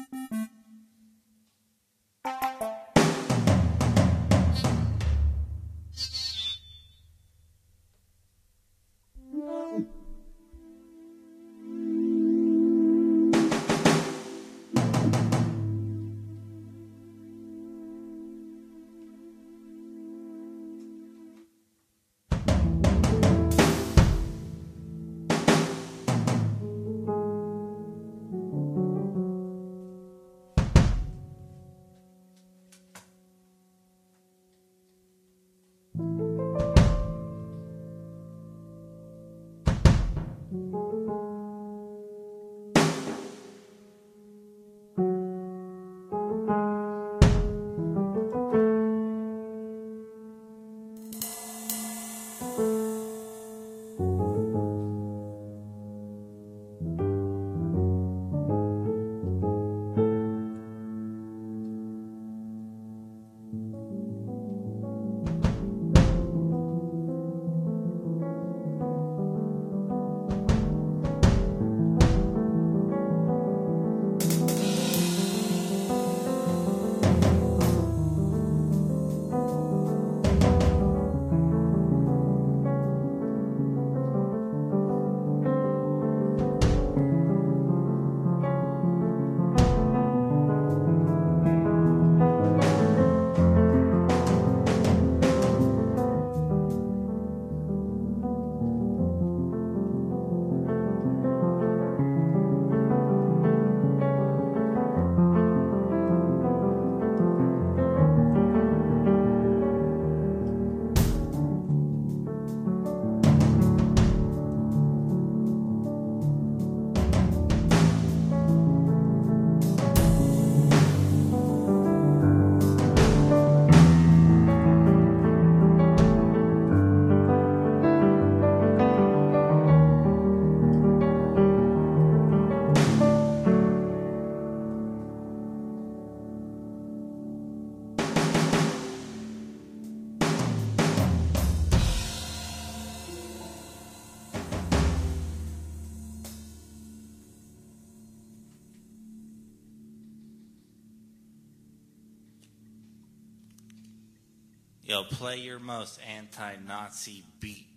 Yo, play your most anti-Nazi beat.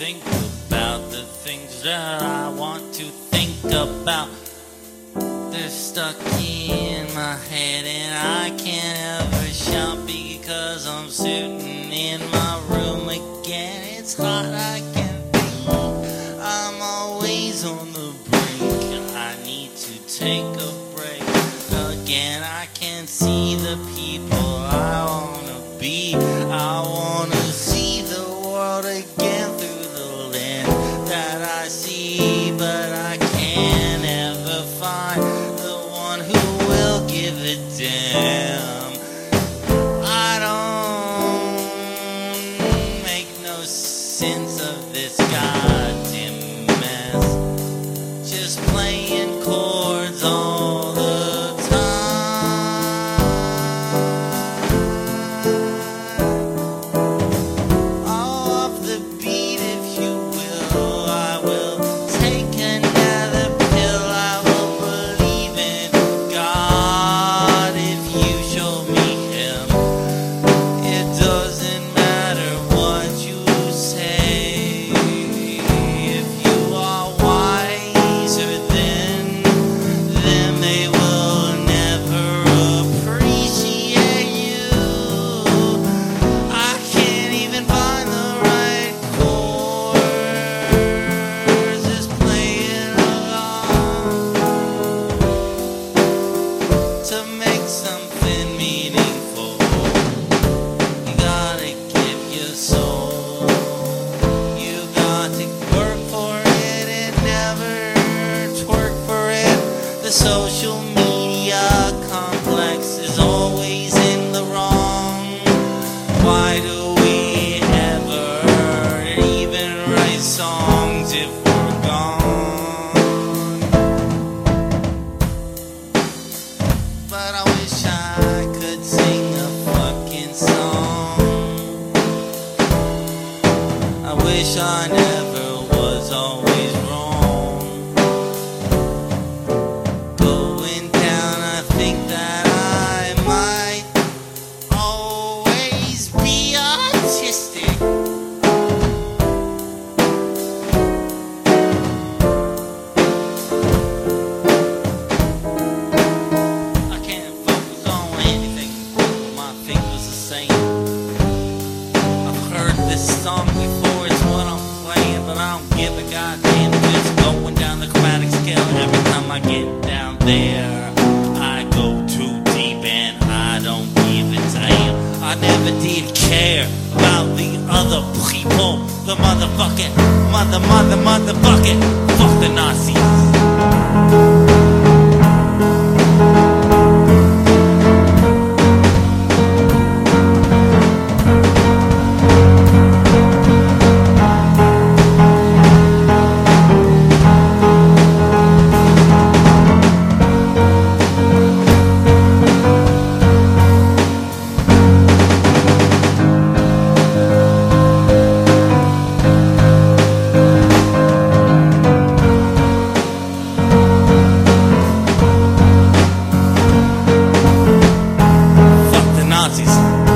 think about the things that I want to think about. They're stuck in my head and I can't ever shout because I'm sitting in my room again. It's hot, I can think. I'm always on the brink. I need to take a break. Again, I can see the people I wanna be. I wanna see the world again through the lens that I see, but I can't ever find the one who will give a damn. I don't make no sense of this goddamn mess. Just playing chords all the time. All off the beat, if you will. I will take another pill. I will believe in God if you show me Him. It doesn't matter what you say. If you are wiser than them, they will never appreciate you. I can't even find the right chords, just playing along to make something meaningful. You gotta give your soul. You got to work for it and never twerk for it. The social media complex is always in the wrong. Why do we ever even write songs if we're gone? But I wish I could sing a fucking song. I wish I never was always wrong. Going down, I think that I might always be autistic. I can't focus on anything but my fingers are saying. I've heard this song before, it's what I'm playing, but I don't give a goddamn. Just going down the chromatic scale. Every time I get down there, I go too deep and I don't give a damn. I never did care about the other people. The motherfucking, motherfucking, fuck the Nazis. Fuck the Nazis.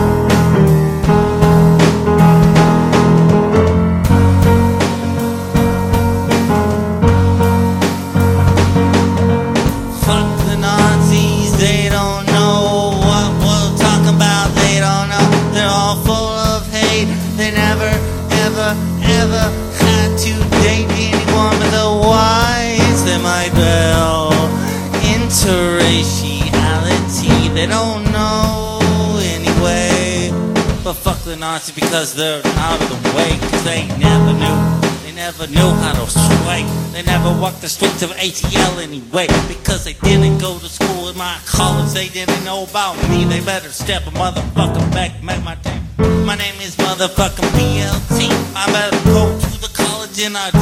Fuck the Nazis, they don't know what we're talking about. They don't know, they're all full of hate. They never, ever, ever had to date anyone but the whites. They might well interraciality. They don't know anyway. But fuck the Nazis because they're out of the way. Cause they never knew how to sway. They never walked the streets of ATL anyway. Because they didn't go to school in my college. They didn't know about me. They better step a motherfucker back. Make my team. My name is motherfucking BLT. I better go to the college and I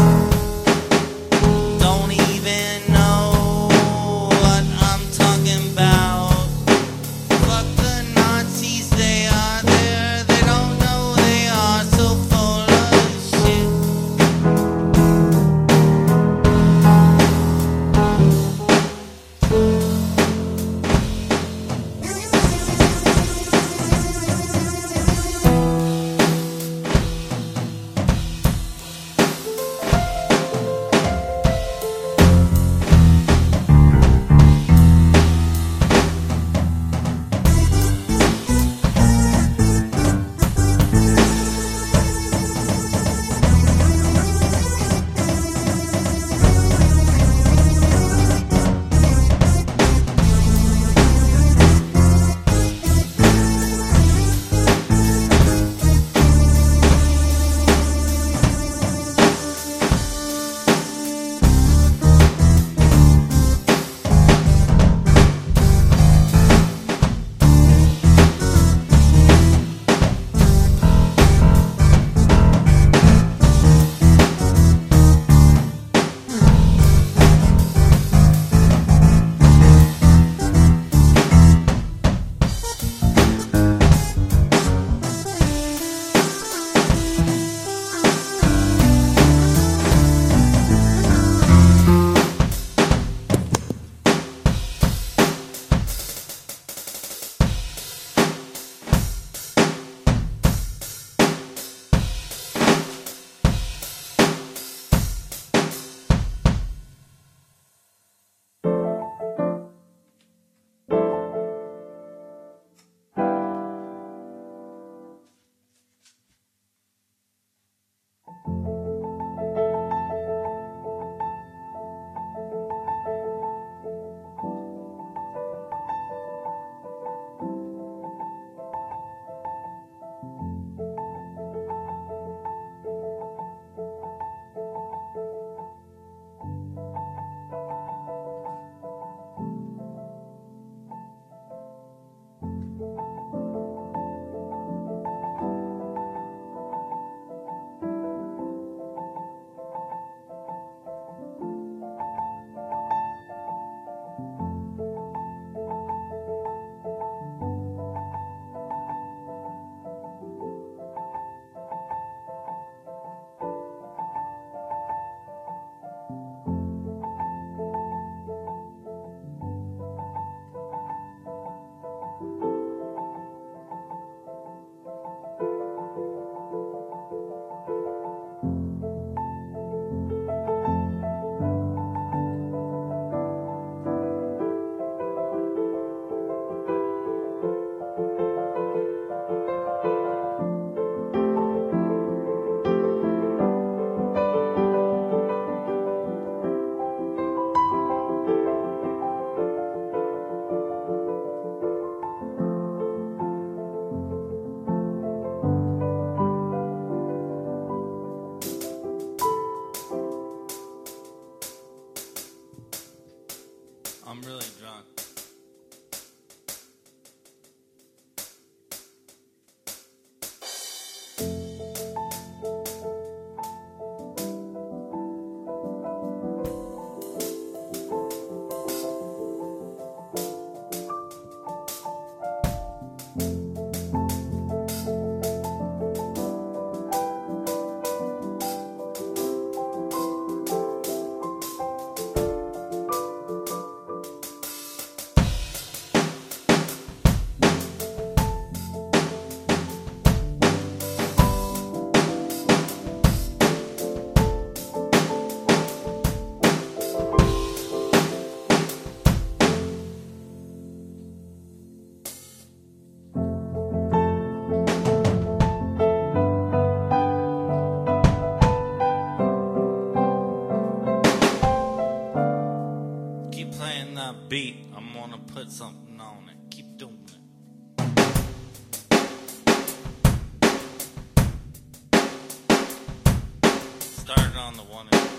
don't even know what I'm talking about. Fuck the Nazis, they are there. They don't know they are so full of shit. I'm really drunk. Keep playing that beat. I'm gonna put something on it. Keep doing it. Started on the one and the one.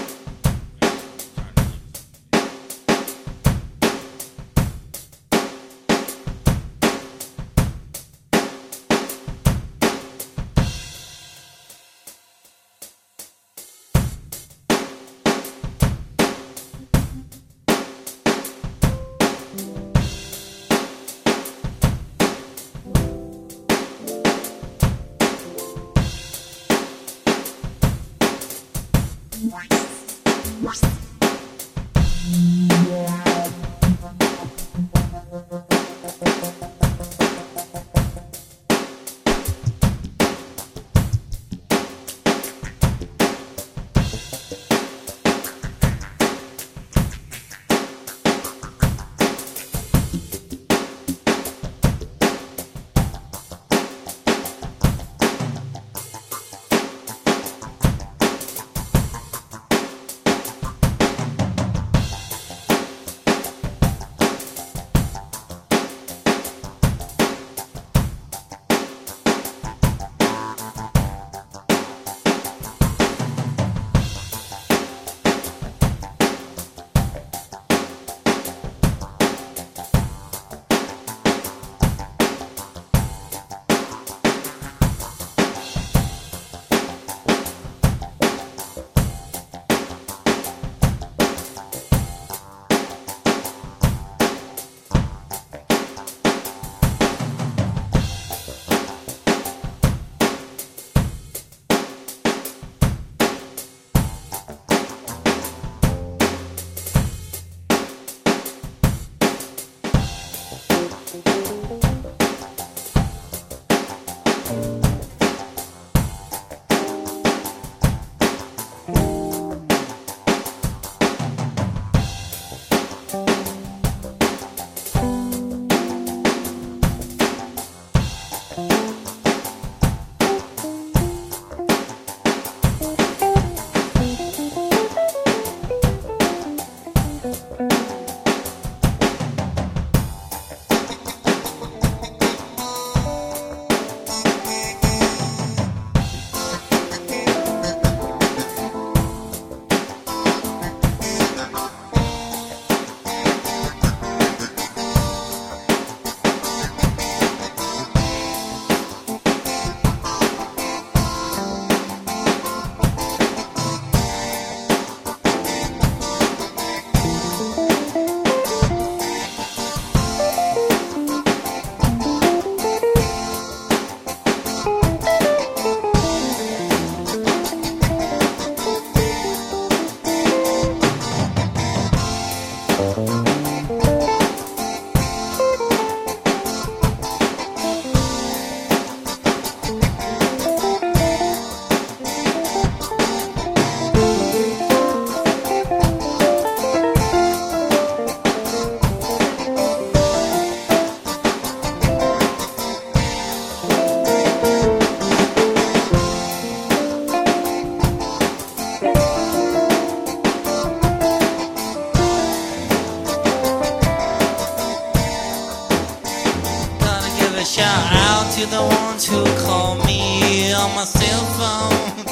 to the ones who call me on my cell phone.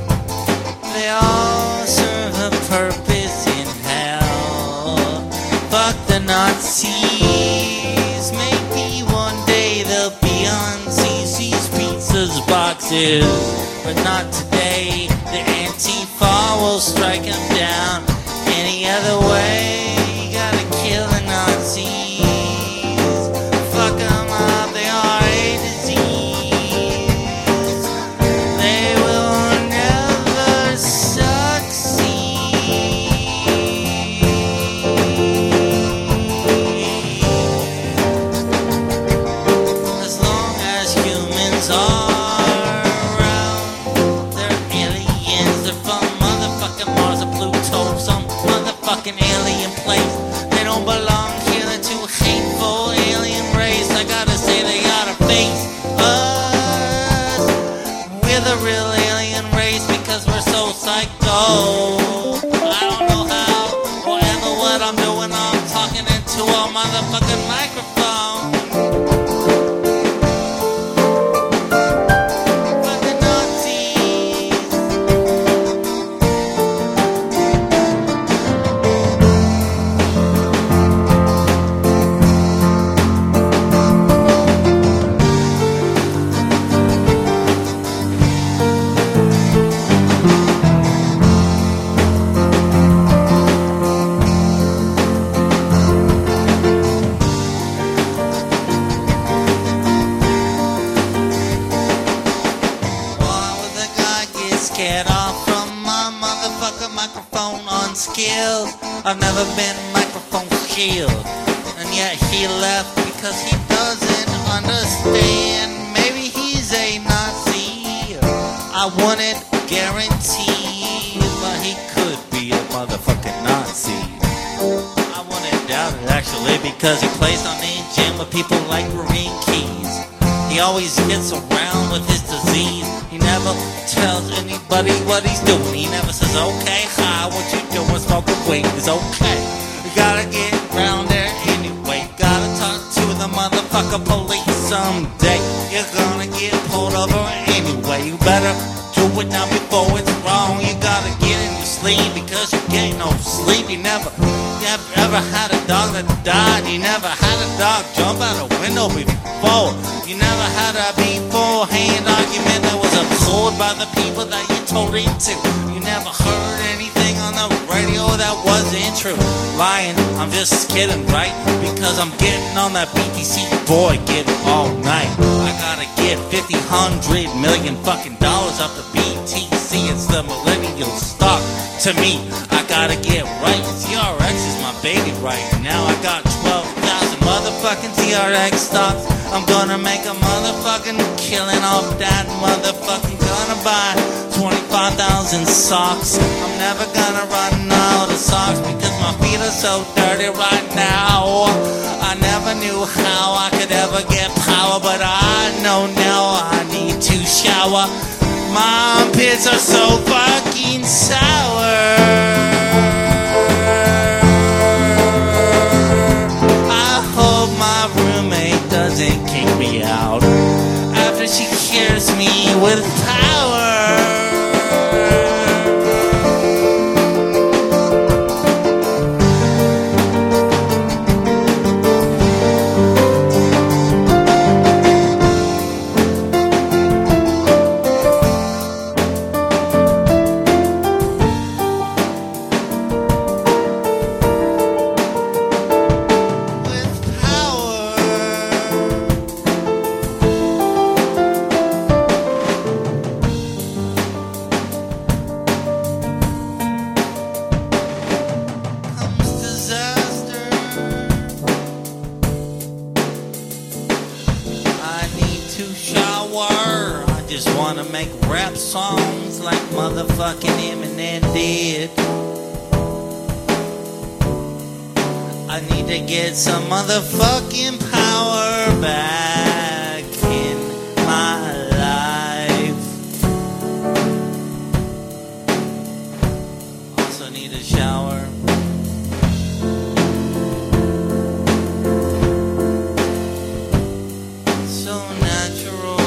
They all serve a purpose in hell, but faces, but not today. The Antifa will strike him down. Any other way, you gotta kill the Nazis. Fuck them up, they are a disease. They will never succeed. As long as humans are around, they're aliens. They're from motherfucking Mars or Pluto, some motherfucking alien place. They don't belong here, they're too hateful, alien race. I gotta say they gotta face us. We're the real alien race because we're so psycho. I don't know how or ever what I'm doing. I'm talking into a motherfucking microphone. Fucking Nazis. Why would the guy get scared off from my motherfucking microphone unskilled? I've never been microphone skilled, and yet he left because he doesn't understand. Maybe he's a Nazi. I wouldn't guarantee, but he could be a motherfucking Nazi. I wouldn't doubt it actually, because he plays on the gym with people like Marine Keys. He always gets around with his disease. He never tells anybody what he's doing. He never says, okay, hi, what you doing? Smoking weed is okay. You gotta get around there anyway. Gotta talk to the motherfucker police someday. You're gonna get pulled over anyway. You better do it now before it's wrong. You gotta get in your sleep because you get no sleep. You never ever had a dog that died. You never had a dog jump out a window before. You never had a beforehand argument that was absorbed by the people that you told into. You never heard anything on the radio that wasn't true. Lying, I'm just kidding, right? Because I'm getting on that BTC boy, getting all night. I gotta get 50, 100 million fucking dollars off the BTC. It's the millennial stock. To me, I gotta get right. TRX is my baby right now. I got 12,000 motherfucking TRX stocks. I'm gonna make a motherfucking killing off that motherfucking. Gonna buy 25,000 socks. I'm never gonna run out of socks because my feet are so dirty right now. I never knew how I could ever get power, but I know now I need to shower. My armpits are so fucking sour. I hope my roommate doesn't kick me out after she cures me with power. Just wanna make rap songs like motherfucking Eminem did. I need to get some motherfucking power back in my life. Also need a shower. So natural.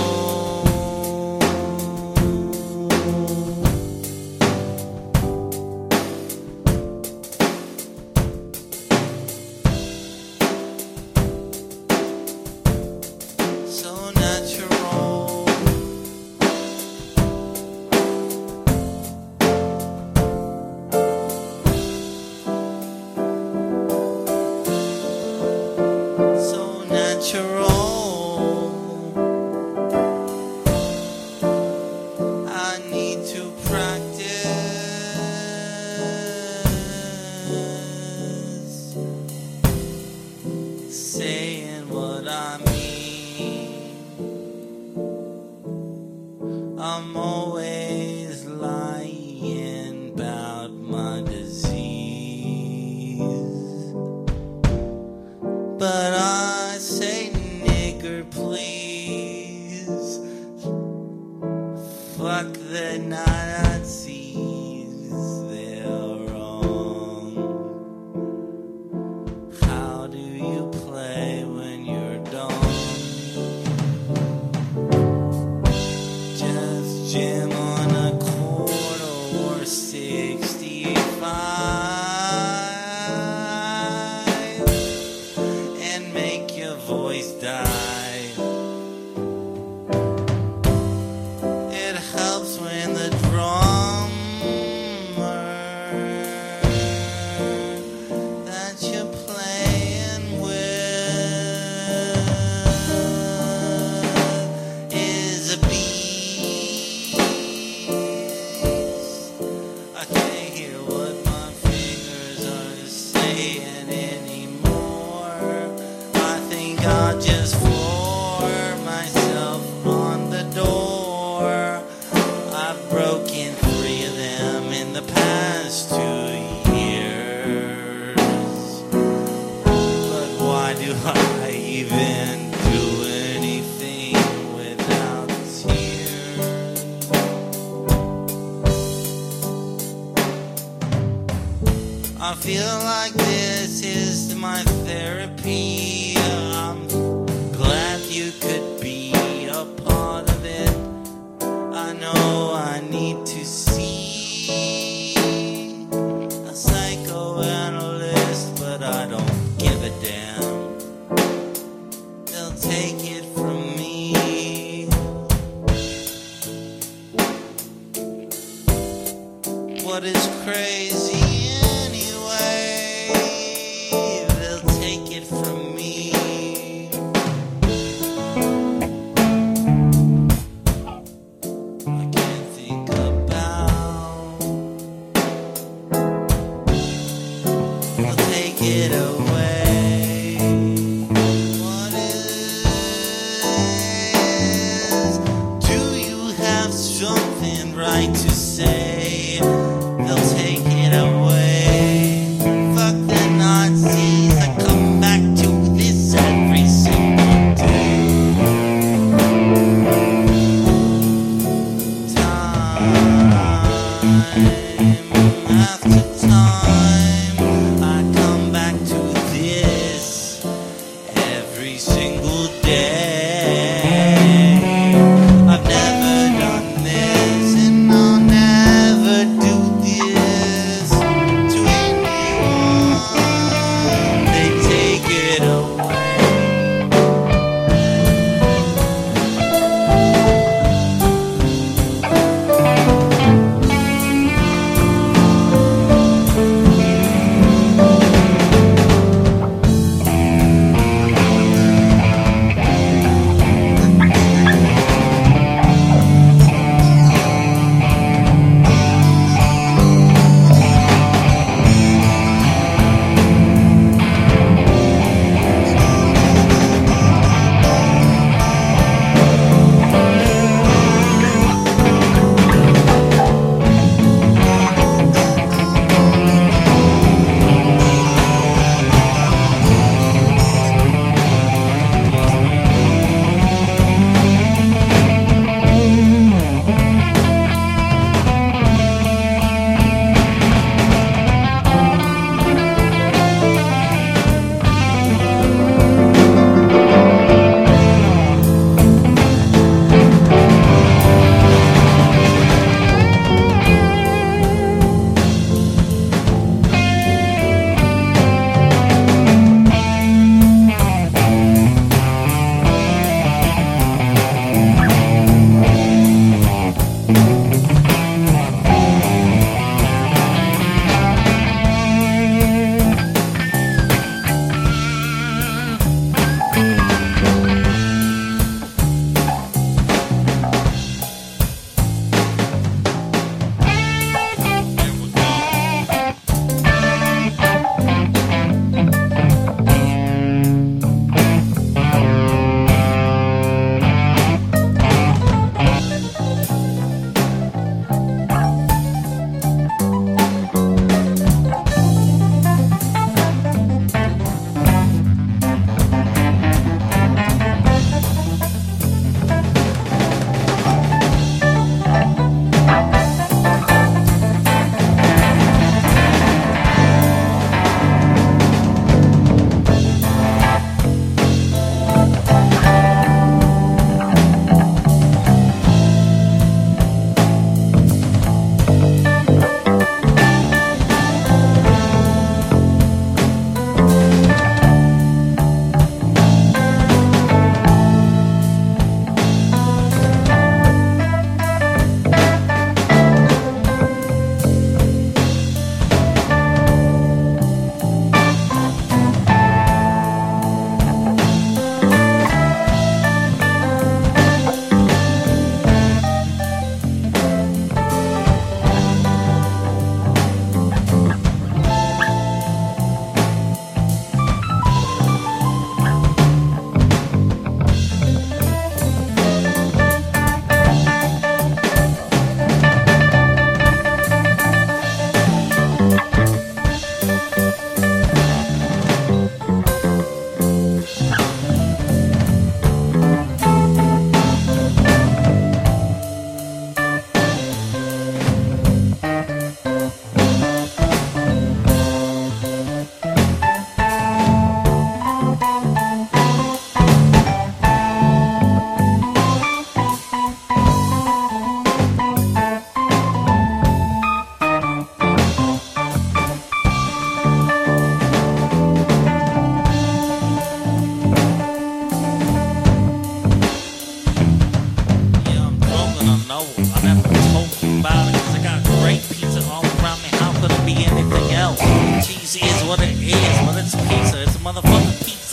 it anymore. I think I'll just floor myself on the door. I've broken 3 of them in the past 2 years. But why do I even do anything without tears? I feel like this is my therapy. I'm glad you could be a part of it. I know I need to see a psychoanalyst, but I don't give a damn. They'll take it from me. What is crazy anyway? They'll take it from me. I can't think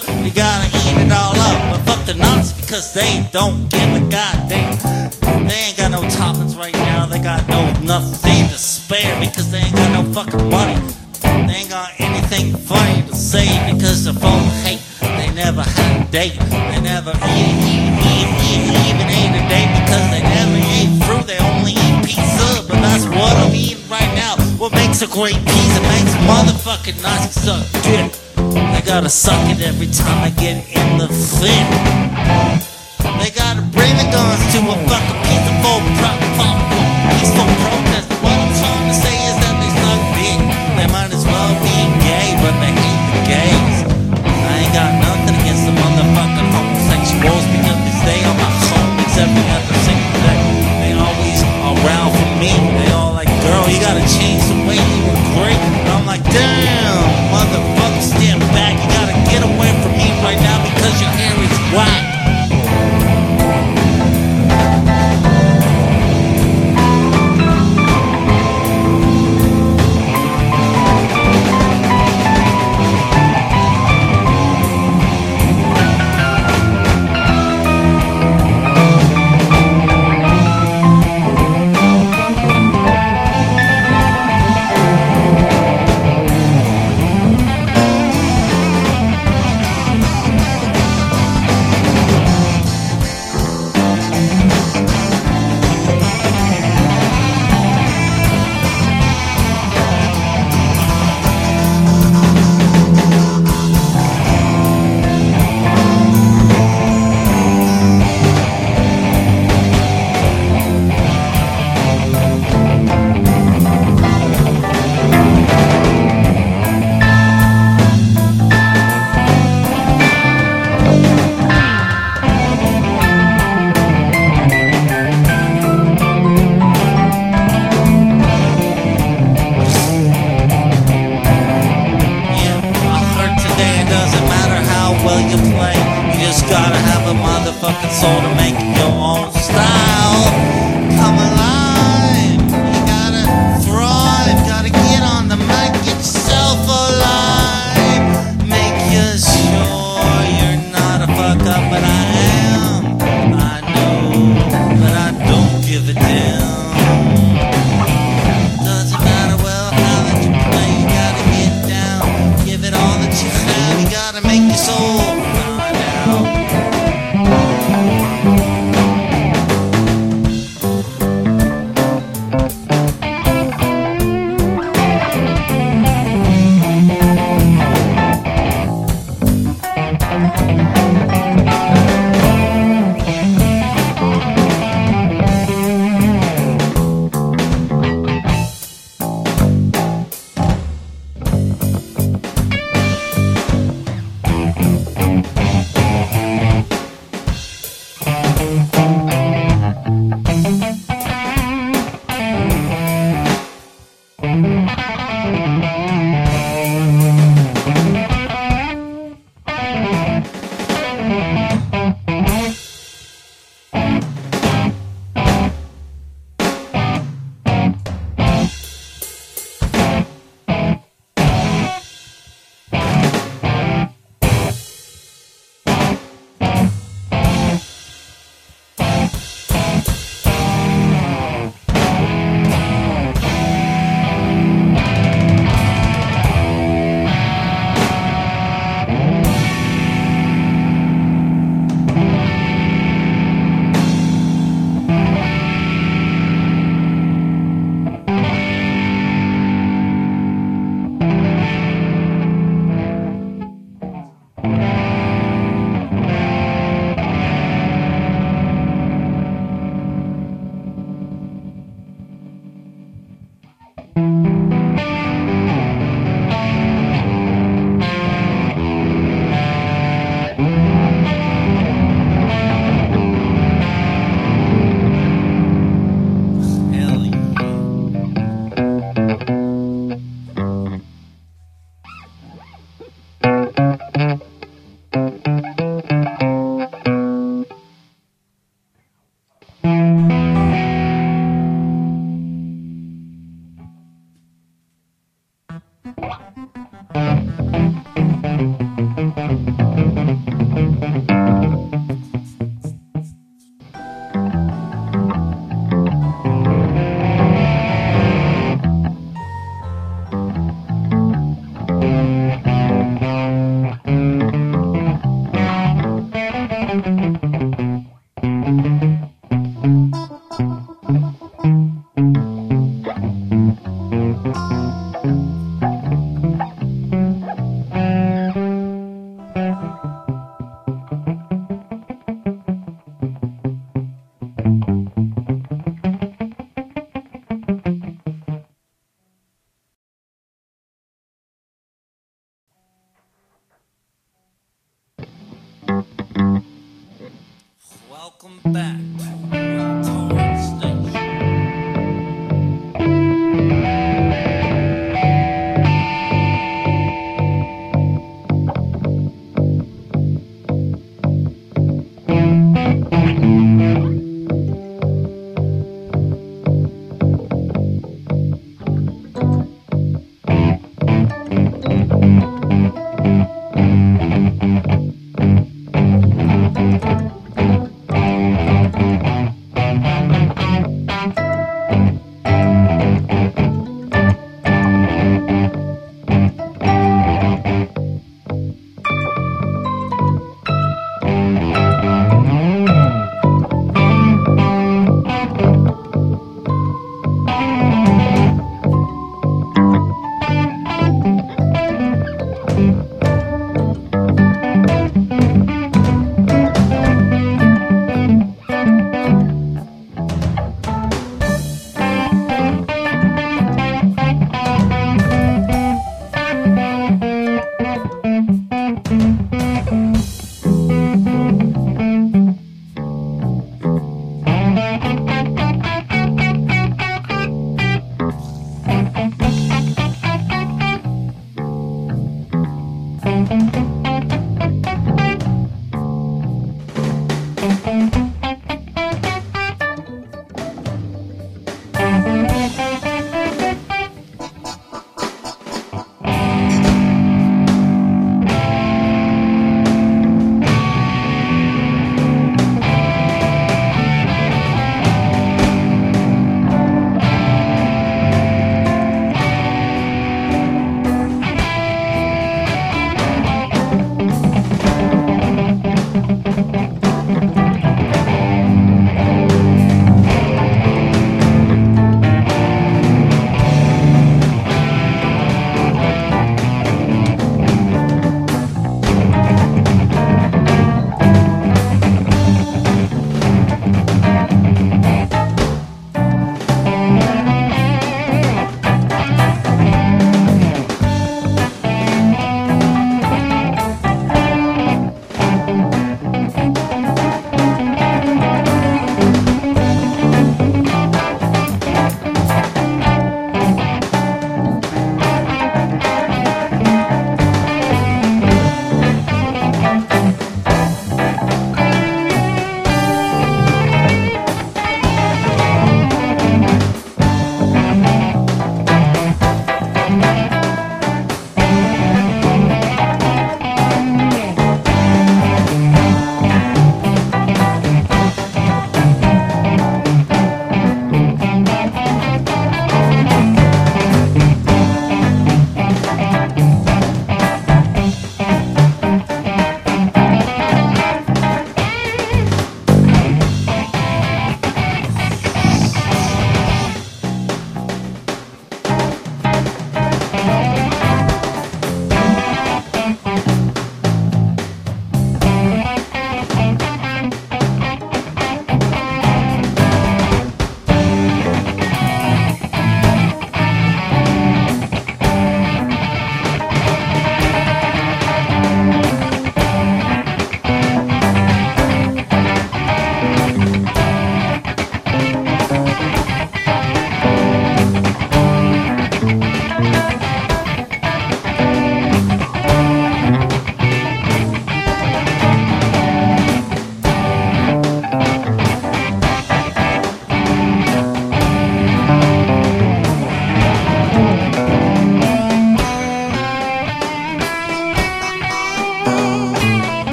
pizza, you gotta eat it all up. But fuck the nuts because they don't give a goddamn. They ain't got no toppings right now. They got nothing to spare because they ain't got no fucking money. They ain't got anything funny to say because they're full of hate. They never had a date. They never even ate a date because they never ate fruit. They only eat pizza. But that's what I'm eating right now. What makes a great pizza makes motherfucking nuts suck dick. They gotta suck it every time I get in the fit. They gotta bring the guns to a fucking peaceful protest. What I'm trying to say is that they suck dick. They might as well be gay, but they hate the gays. I ain't got nothing against the motherfucking homosexuals because they stay on my homies every other single day. They always around for me. They all like, girl, you gotta change the way you were great. And I'm like, damn, motherfucker, stand back. You gotta get away from me right now because your hair is whack. Gotta have a motherfucking soul to make your own style come alive. You gotta thrive, gotta get on the mic, get yourself alive. Make you sure you're not a fuck up, but I am. I know, but I don't give a damn. Doesn't matter well how that you play, you gotta get down. Give it all that you have, you gotta make your soul fly down. Welcome back to Torrance Station.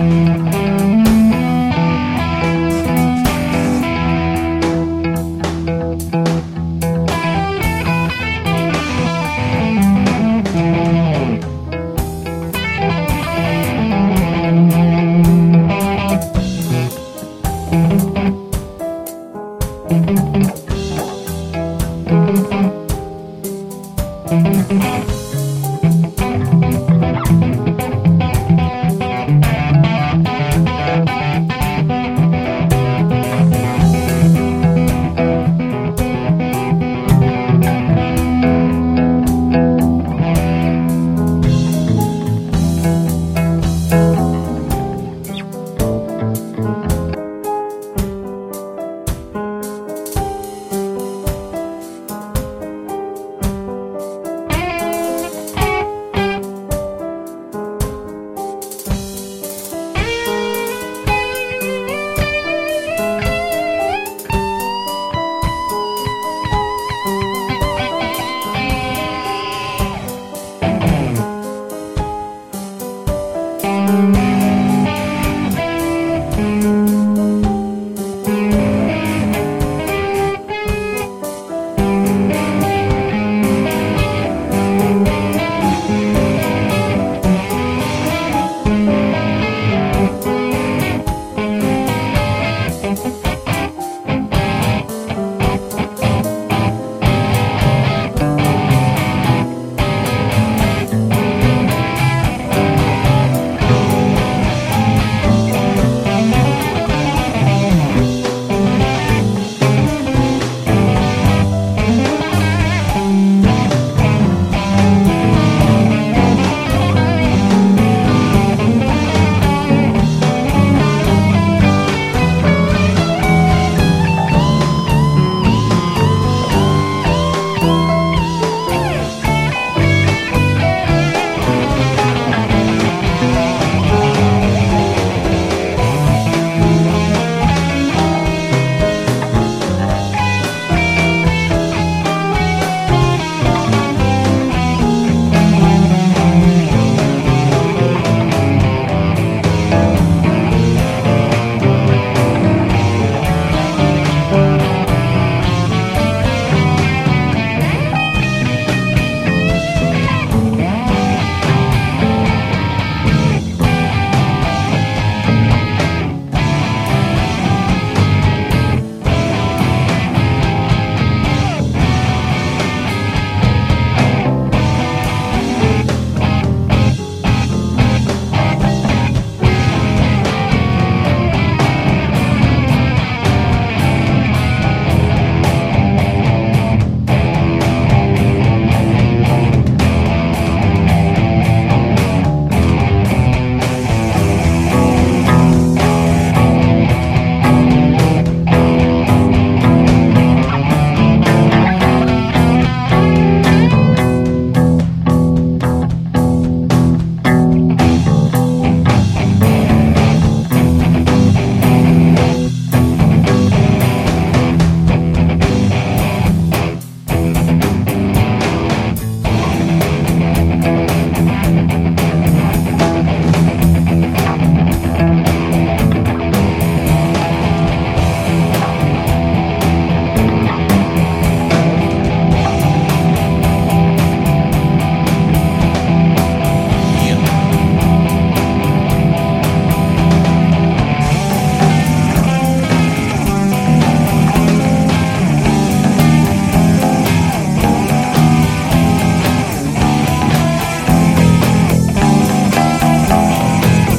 Bye.